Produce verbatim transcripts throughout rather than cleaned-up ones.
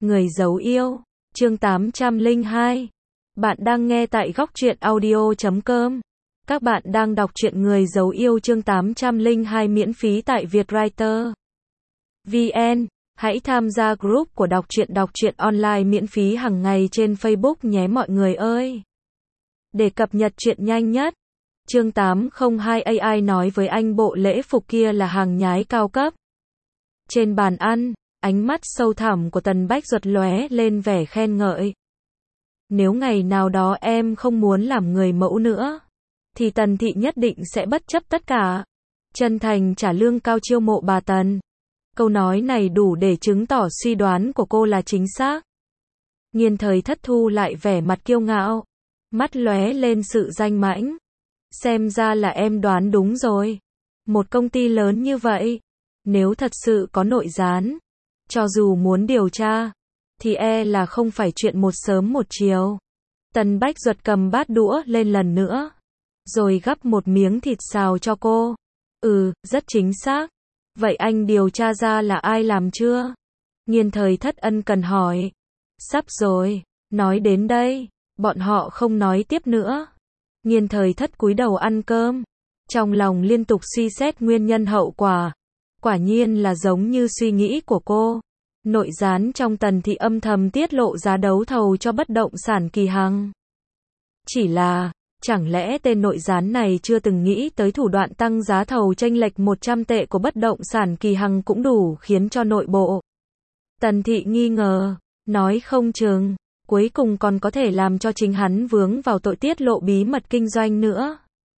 Người giấu yêu, chương tám trăm lẻ hai. Bạn đang nghe tại góc truyện audio chấm com. Các bạn đang đọc truyện Người giấu yêu chương tám trăm lẻ hai miễn phí tại Vietwriter vê en. Hãy tham gia group của đọc truyện đọc truyện online miễn phí hàng ngày trên Facebook nhé mọi người ơi. Để cập nhật truyện nhanh nhất. Chương tám trăm lẻ hai a i nói với anh bộ lễ phục kia là hàng nhái cao cấp. Trên bàn ăn, ánh mắt sâu thẳm của Tần Bách Duật lóe lên vẻ khen ngợi. Nếu ngày nào đó em không muốn làm người mẫu nữa, thì Tần Thị nhất định sẽ bất chấp tất cả, chân thành trả lương cao chiêu mộ bà Tần. Câu nói này đủ để chứng tỏ suy đoán của cô là chính xác. Nghiên Thời Thất thu lại vẻ mặt kiêu ngạo, mắt lóe lên sự danh mãnh. Xem ra là em đoán đúng rồi. Một công ty lớn như vậy, nếu thật sự có nội gián, cho dù muốn điều tra, thì e là không phải chuyện một sớm một chiều. Tần Bách Duật cầm bát đũa lên lần nữa, rồi gắp một miếng thịt xào cho cô. Ừ, rất chính xác. Vậy anh điều tra ra là ai làm chưa? Nghiên Thời Thất ân cần hỏi. Sắp rồi, nói đến đây, bọn họ không nói tiếp nữa. Nghiên Thời Thất cúi đầu ăn cơm, trong lòng liên tục suy xét nguyên nhân hậu quả. Quả nhiên là giống như suy nghĩ của cô. Nội gián trong Tần Thị âm thầm tiết lộ giá đấu thầu cho bất động sản Kỳ Hằng. Chỉ là, chẳng lẽ tên nội gián này chưa từng nghĩ tới thủ đoạn tăng giá thầu chênh lệch một trăm tệ của bất động sản Kỳ Hằng cũng đủ khiến cho nội bộ Tần Thị nghi ngờ, nói không chừng, cuối cùng còn có thể làm cho chính hắn vướng vào tội tiết lộ bí mật kinh doanh nữa.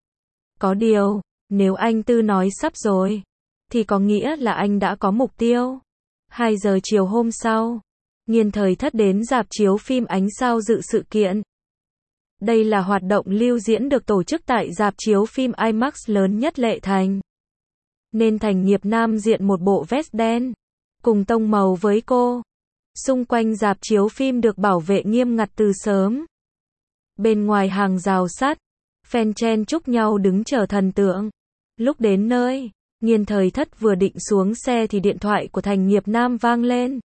Có điều, nếu anh Tư nói sắp rồi, thì có nghĩa là anh đã có mục tiêu. hai giờ chiều hôm sau, Nghiên Thời Thất đến rạp chiếu phim ánh sao dự sự kiện. Đây là hoạt động lưu diễn được tổ chức tại rạp chiếu phim IMAX lớn nhất Lệ Thành. Nên Thành Nghiệp Nam diện một bộ vest đen, cùng tông màu với cô. Xung quanh rạp chiếu phim được bảo vệ nghiêm ngặt từ sớm. Bên ngoài hàng rào sắt, fan chen chúc nhau đứng chờ thần tượng. Lúc đến nơi, Nghiên Thời Thất vừa định xuống xe thì điện thoại của Thành Nghiệp Nam vang lên.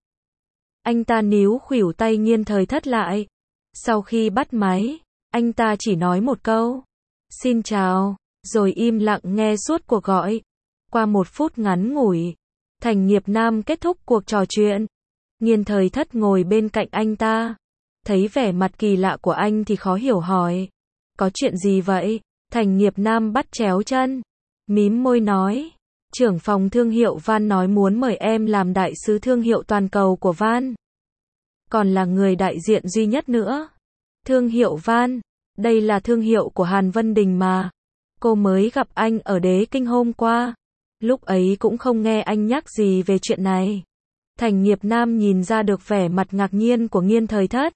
Anh ta níu khuỷu tay Nghiên Thời Thất lại. Sau khi bắt máy, anh ta chỉ nói một câu, xin chào, rồi im lặng nghe suốt cuộc gọi. Qua một phút ngắn ngủi, Thành Nghiệp Nam kết thúc cuộc trò chuyện. Nghiên Thời Thất ngồi bên cạnh anh ta, thấy vẻ mặt kỳ lạ của anh thì khó hiểu hỏi, có chuyện gì vậy? Thành Nghiệp Nam bắt chéo chân, mím môi nói, trưởng phòng thương hiệu Van nói muốn mời em làm đại sứ thương hiệu toàn cầu của Van. Còn là người đại diện duy nhất nữa. Thương hiệu Van, đây là thương hiệu của Hàn Vân Đình mà. Cô mới gặp anh ở Đế Kinh hôm qua. Lúc ấy cũng không nghe anh nhắc gì về chuyện này. Thành Nghiệp Nam nhìn ra được vẻ mặt ngạc nhiên của Nghiên Thời Thất.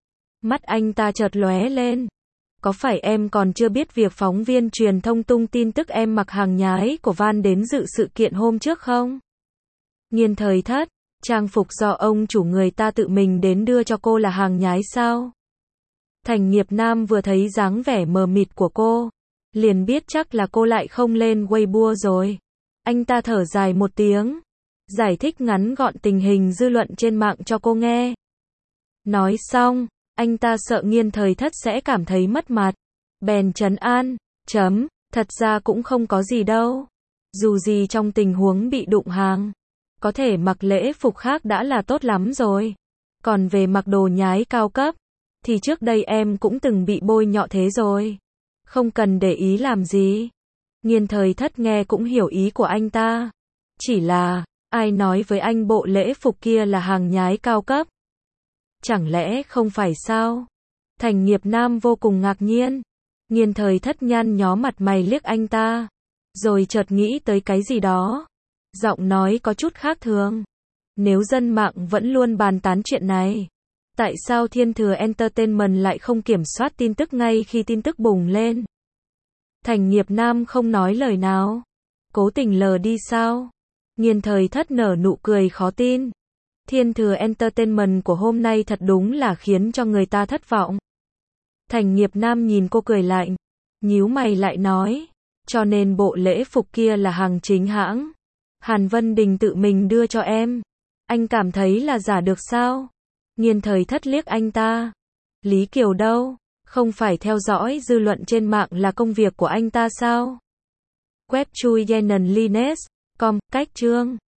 Mắt anh ta chợt lóe lên. Có phải em còn chưa biết việc phóng viên truyền thông tung tin tức em mặc hàng nhái của Van đến dự sự kiện hôm trước không? Nghiên Thời Thất, trang phục do ông chủ người ta tự mình đến đưa cho cô là hàng nhái sao? Thành Nghiệp Nam vừa thấy dáng vẻ mờ mịt của cô, liền biết chắc là cô lại không lên Weibo rồi. Anh ta thở dài một tiếng, giải thích ngắn gọn tình hình dư luận trên mạng cho cô nghe. Nói xong, anh ta sợ Nghiên Thời Thất sẽ cảm thấy mất mặt, bèn trấn an, chấm, thật ra cũng không có gì đâu. Dù gì trong tình huống bị đụng hàng, có thể mặc lễ phục khác đã là tốt lắm rồi. Còn về mặc đồ nhái cao cấp, thì trước đây em cũng từng bị bôi nhọ thế rồi. Không cần để ý làm gì. Nghiên Thời Thất nghe cũng hiểu ý của anh ta. Chỉ là, ai nói với anh bộ lễ phục kia là hàng nhái cao cấp? Chẳng lẽ không phải sao? Thành Nghiệp Nam vô cùng ngạc nhiên. Nghiên Thời Thất nhăn nhó mặt mày liếc anh ta, rồi chợt nghĩ tới cái gì đó. Giọng nói có chút khác thường. Nếu dân mạng vẫn luôn bàn tán chuyện này, tại sao Thiên Thừa Entertainment lại không kiểm soát tin tức ngay khi tin tức bùng lên? Thành Nghiệp Nam không nói lời nào. Cố tình lờ đi sao? Nghiên Thời Thất nở nụ cười khó tin. Thiên Thừa Entertainment của hôm nay thật đúng là khiến cho người ta thất vọng. Thành Nghiệp Nam nhìn cô cười lạnh, nhíu mày lại nói, cho nên bộ lễ phục kia là hàng chính hãng. Hàn Vân Đình tự mình đưa cho em. Anh cảm thấy là giả được sao? Nhiên thời thất liếc anh ta. Lý Kiều đâu? Không phải theo dõi dư luận trên mạng là công việc của anh ta sao? Web chui Yenan Lines, com, cách chương.